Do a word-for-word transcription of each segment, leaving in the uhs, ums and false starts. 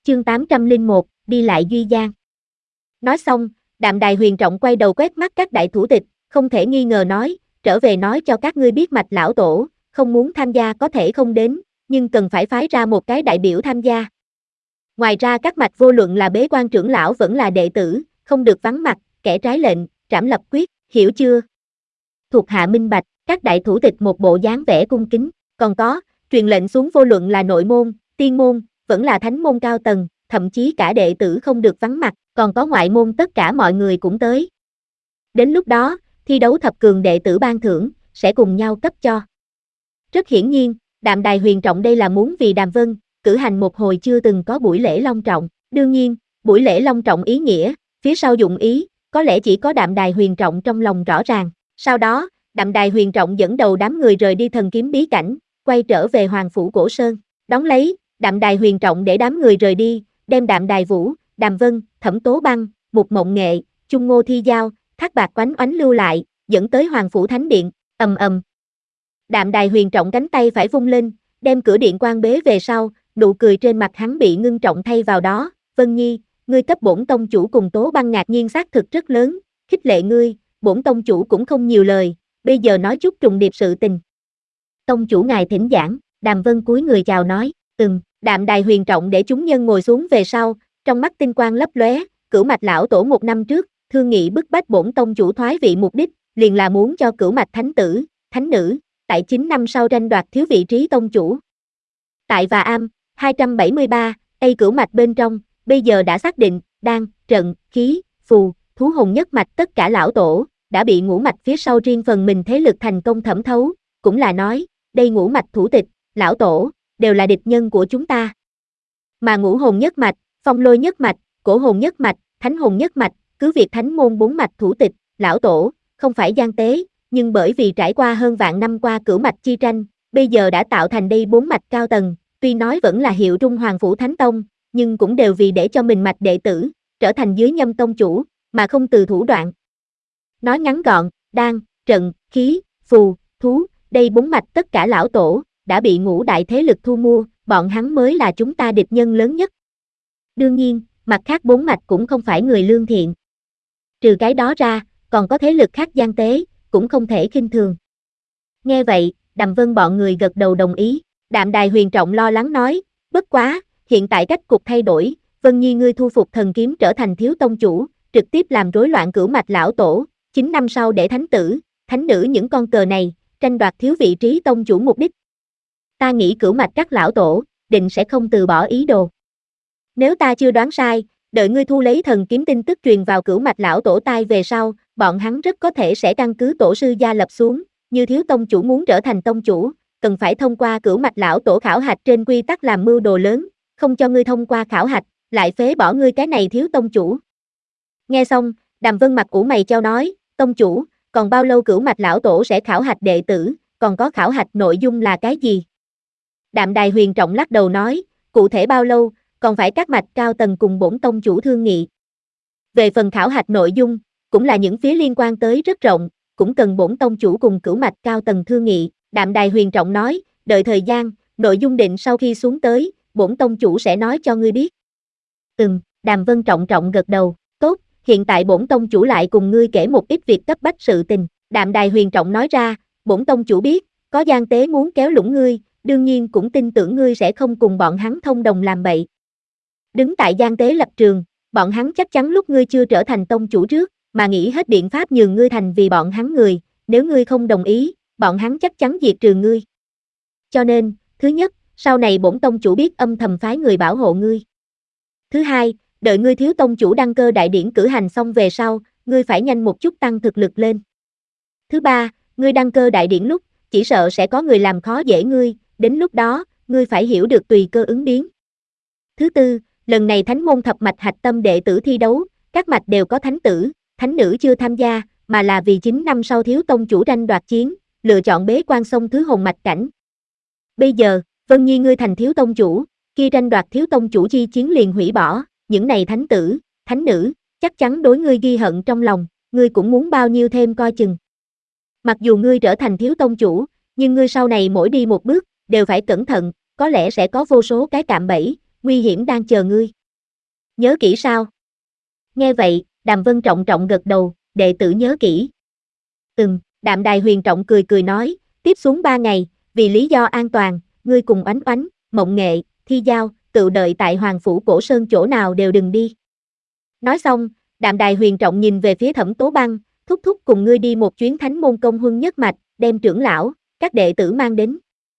chương tám trăm lẻ một, đi lại Duy Giang. Nói xong, Đạm Đài Huyền Trọng quay đầu quét mắt các đại thủ tịch, không thể nghi ngờ nói, trở về nói cho các ngươi biết Mạch lão tổ, không muốn tham gia có thể không đến, nhưng cần phải phái ra một cái đại biểu tham gia. Ngoài ra các mạch vô luận là bế quan trưởng lão vẫn là đệ tử, không được vắng mặt, kẻ trái lệnh, trảm lập quyết, hiểu chưa? Thuộc hạ minh bạch, các đại thủ tịch một bộ dáng vẻ cung kính, còn có, truyền lệnh xuống vô luận là nội môn, tiên môn, vẫn là thánh môn cao tầng, thậm chí cả đệ tử không được vắng mặt, còn có ngoại môn tất cả mọi người cũng tới. Đến lúc đó, thi đấu thập cường đệ tử ban thưởng, sẽ cùng nhau cấp cho. Rất hiển nhiên, Đạm Đài Huyền Trọng đây là muốn vì Đàm Vân, cử hành một hồi chưa từng có buổi lễ long trọng. Đương nhiên, buổi lễ long trọng ý nghĩa, phía sau dụng ý, có lẽ chỉ có Đạm Đài Huyền Trọng trong lòng rõ ràng. Sau đó, Đạm Đài Huyền Trọng dẫn đầu đám người rời đi thần kiếm bí cảnh, quay trở về Hoàng Phủ Cổ Sơn. Đón lấy, Đạm Đài Huyền Trọng để đám người rời đi, đem Đạm Đài Vũ, Đàm Vân, Thẩm Tố Băng, Mục Mộng Nghệ, Chung Ngô Thi Giao, Thác Bạc Oánh Oánh lưu lại, dẫn tới Hoàng Phủ Thánh Điện, ầm ầm. Đạm Đài Huyền Trọng cánh tay phải vung lên, đem cửa điện quan bế về sau, nụ cười trên mặt hắn bị ngưng trọng thay vào đó. Vân Nhi, ngươi cấp bổn tông chủ cùng Tố Băng ngạc nhiên xác thực rất lớn, khích lệ ngươi, bổn tông chủ cũng không nhiều lời, bây giờ nói chút trùng điệp sự tình. Tông chủ ngài thỉnh giảng, Đàm Vân cúi người chào nói, ừm. Đạm Đài Huyền Trọng để chúng nhân ngồi xuống về sau, trong mắt tinh quang lấp lóe, Cửu Mạch lão tổ một năm trước, thương nghị bức bách bổn tông chủ thoái vị mục đích, liền là muốn cho Cửu Mạch thánh tử, thánh nữ, tại chín năm sau tranh đoạt thiếu vị trí tông chủ. Tại Và Am, hai trăm bảy mươi ba, A Cửu Mạch bên trong, bây giờ đã xác định, đan, trận, khí, phù, thú hồn nhất mạch tất cả lão tổ, đã bị ngũ mạch phía sau riêng phần mình thế lực thành công thẩm thấu, cũng là nói, đây ngũ mạch thủ tịch, lão tổ, đều là địch nhân của chúng ta. Mà ngũ hồn nhất mạch, phong lôi nhất mạch, cổ hồn nhất mạch, thánh hồn nhất mạch, cứ việc thánh môn bốn mạch thủ tịch, lão tổ, không phải gian tế, nhưng bởi vì trải qua hơn vạn năm qua cửu mạch chi tranh, bây giờ đã tạo thành đây bốn mạch cao tầng, tuy nói vẫn là hiệu Trung Hoàng Phủ Thánh Tông, nhưng cũng đều vì để cho mình mạch đệ tử, trở thành dưới nhâm tông chủ, mà không từ thủ đoạn. Nói ngắn gọn, đan, trận, khí, phù, thú, đây bốn mạch tất cả lão tổ, đã bị ngũ đại thế lực thu mua, bọn hắn mới là chúng ta địch nhân lớn nhất. Đương nhiên, mặt khác bốn mạch cũng không phải người lương thiện. Trừ cái đó ra, còn có thế lực khác gian tế, cũng không thể khinh thường. Nghe vậy, Đàm Vân bọn người gật đầu đồng ý, Đạm Đài Huyền Trọng lo lắng nói, bất quá, hiện tại cách cục thay đổi, Vân Nhi ngươi thu phục thần kiếm trở thành thiếu tông chủ, trực tiếp làm rối loạn cửu mạch lão tổ, chín năm sau để thánh tử, thánh nữ những con cờ này, tranh đoạt thiếu vị trí tông chủ mục đích. Ta nghĩ cửu mạch các lão tổ, định sẽ không từ bỏ ý đồ. Nếu ta chưa đoán sai, đợi ngươi thu lấy thần kiếm tin tức truyền vào cửu mạch lão tổ tai về sau, bọn hắn rất có thể sẽ căn cứ tổ sư gia lập xuống, như thiếu tông chủ muốn trở thành tông chủ, cần phải thông qua cửu mạch lão tổ khảo hạch trên quy tắc làm mưu đồ lớn, không cho ngươi thông qua khảo hạch, lại phế bỏ ngươi cái này thiếu tông chủ. Nghe xong, Đàm Vân mặt ủ mày chau nói, tông chủ, còn bao lâu cửu mạch lão tổ sẽ khảo hạch đệ tử, còn có khảo hạch nội dung là cái gì? Đạm Đài Huyền Trọng lắc đầu nói, cụ thể bao lâu, còn phải các mạch cao tầng cùng bổn tông chủ thương nghị. Về phần khảo hạch nội dung, cũng là những phía liên quan tới rất rộng, cũng cần bổn tông chủ cùng cửu mạch cao tầng thương nghị. Đạm Đài Huyền Trọng nói, đợi thời gian, nội dung định sau khi xuống tới, bổn tông chủ sẽ nói cho ngươi biết. Ừm, Đàm Vân trọng trọng gật đầu, tốt, hiện tại bổn tông chủ lại cùng ngươi kể một ít việc cấp bách sự tình. Đạm Đài Huyền Trọng nói ra, bổn tông chủ biết, có gian tế muốn kéo lũng ngươi, đương nhiên cũng tin tưởng ngươi sẽ không cùng bọn hắn thông đồng làm bậy. Đứng tại gian tế lập trường, bọn hắn chắc chắn lúc ngươi chưa trở thành tông chủ trước, mà nghĩ hết biện pháp nhường ngươi thành vì bọn hắn người, nếu ngươi không đồng ý, bọn hắn chắc chắn diệt trừ ngươi. Cho nên, thứ nhất, sau này bổn tông chủ biết âm thầm phái người bảo hộ ngươi. Thứ hai, đợi ngươi thiếu tông chủ đăng cơ đại điển cử hành xong về sau, ngươi phải nhanh một chút tăng thực lực lên. Thứ ba, ngươi đăng cơ đại điển lúc, chỉ sợ sẽ có người làm khó dễ ngươi, đến lúc đó, ngươi phải hiểu được tùy cơ ứng biến. Thứ tư, lần này thánh môn thập mạch hạch tâm đệ tử thi đấu, các mạch đều có thánh tử, thánh nữ chưa tham gia, mà là vì chín năm sau thiếu tông chủ tranh đoạt chiến, lựa chọn bế quan sông thứ hồn mạch cảnh. Bây giờ, Vân Nhi ngươi thành thiếu tông chủ, khi tranh đoạt thiếu tông chủ chi chiến liền hủy bỏ, những này thánh tử, thánh nữ, chắc chắn đối ngươi ghi hận trong lòng, ngươi cũng muốn bao nhiêu thêm coi chừng. Mặc dù ngươi trở thành thiếu tông chủ, nhưng ngươi sau này mỗi đi một bước, đều phải cẩn thận, có lẽ sẽ có vô số cái cạm bẫy, nguy hiểm đang chờ ngươi. Nhớ kỹ sao? Nghe vậy, Đàm Vân trọng trọng gật đầu, đệ tử nhớ kỹ. Ừm, Đạm Đài Huyền trọng cười cười nói, tiếp xuống ba ngày, vì lý do an toàn, ngươi cùng Oánh Oánh, Mộng Nghệ, Thi Giao, tự đợi tại Hoàng Phủ Cổ Sơn chỗ nào đều đừng đi. Nói xong, Đạm Đài Huyền trọng nhìn về phía Thẩm Tố Băng, thúc thúc cùng ngươi đi một chuyến Thánh Môn Công Huân nhất mạch, đem trưởng lão, các đệ tử mang đến.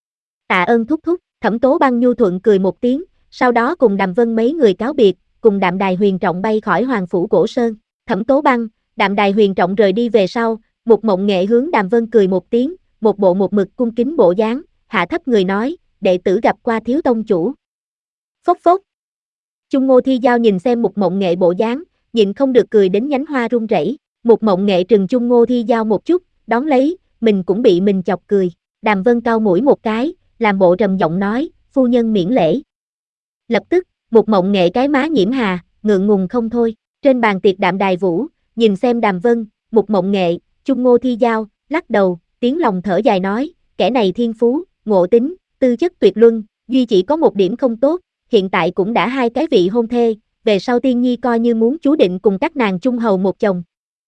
Tạ ơn thúc thúc, Thẩm Tố Băng nhu thuận cười một tiếng, sau đó cùng Đàm Vân mấy người cáo biệt, cùng Đạm Đài Huyền trọng bay khỏi Hoàng Phủ Cổ Sơn. Thẩm Tố Băng, Đạm Đài Huyền trọng rời đi về sau, Mục Mộng Nghệ hướng Đàm Vân cười một tiếng, một bộ một mực cung kính bộ dáng, hạ thấp người nói, đệ tử gặp qua thiếu tông chủ. Phốc phốc. Chung Ngô Thi Giao nhìn xem Mục Mộng Nghệ bộ dáng, nhịn không được cười đến nhánh hoa run rẩy. Mục Mộng Nghệ trừng Chung Ngô Thi Giao một chút, đón lấy, mình cũng bị mình chọc cười. Đàm Vân cau mũi một cái, làm bộ trầm giọng nói, phu nhân miễn lễ. Lập tức, Mục Mộng Nghệ cái má nhiễm hà, ngượng ngùng không thôi. Trên bàn tiệc Đạm Đài Vũ, nhìn xem Đàm Vân, Mục Mộng Nghệ, Chung Ngô Thi Giao, lắc đầu, tiếng lòng thở dài nói, kẻ này thiên phú, ngộ tính, tư chất tuyệt luân, duy chỉ có một điểm không tốt, hiện tại cũng đã hai cái vị hôn thê, về sau Tiên Nhi coi như muốn chú định cùng các nàng chung hầu một chồng.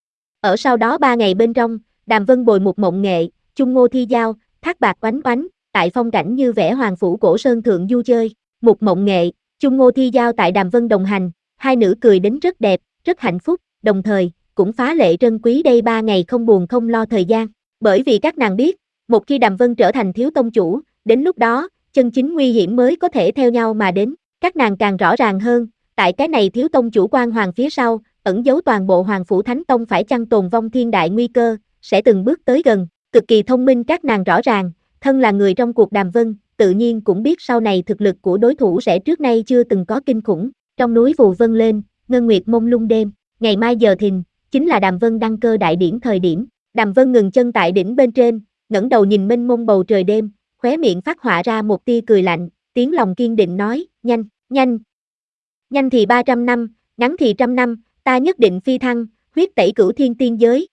Ở sau đó ba ngày bên trong, Đàm Vân bồi Mục Mộng Nghệ, Chung Ngô Thi Giao, Thác Bạc Oánh Oánh, tại phong cảnh như vẽ Hoàng Phủ Cổ Sơn thượng du chơi. Mục Mộng Nghệ, Chung Ngô Thi Giao tại Đàm Vân đồng hành, hai nữ cười đến rất đẹp, rất hạnh phúc, đồng thời, cũng phá lệ trân quý đây ba ngày không buồn không lo thời gian. Bởi vì các nàng biết, một khi Đàm Vân trở thành thiếu tông chủ, đến lúc đó, chân chính nguy hiểm mới có thể theo nhau mà đến. Các nàng càng rõ ràng hơn, tại cái này thiếu tông chủ quan hoàng phía sau, ẩn giấu toàn bộ Hoàng Phủ Thánh Tông phải chăng tồn vong thiên đại nguy cơ, sẽ từng bước tới gần. Cực kỳ thông minh các nàng rõ ràng, thân là người trong cuộc Đàm Vân, tự nhiên cũng biết sau này thực lực của đối thủ sẽ trước nay chưa từng có kinh khủng. Trong núi Phù Vân lên, ngân nguyệt mông lung đêm, ngày mai giờ thìn, chính là Đàm Vân đăng cơ đại điển thời điểm. Đàm Vân ngừng chân tại đỉnh bên trên, ngẩng đầu nhìn mênh mông bầu trời đêm, khóe miệng phát họa ra một tia cười lạnh, tiếng lòng kiên định nói, nhanh, nhanh. Nhanh thì ba trăm năm, ngắn thì trăm năm, ta nhất định phi thăng, huyết tẩy cửu thiên tiên giới,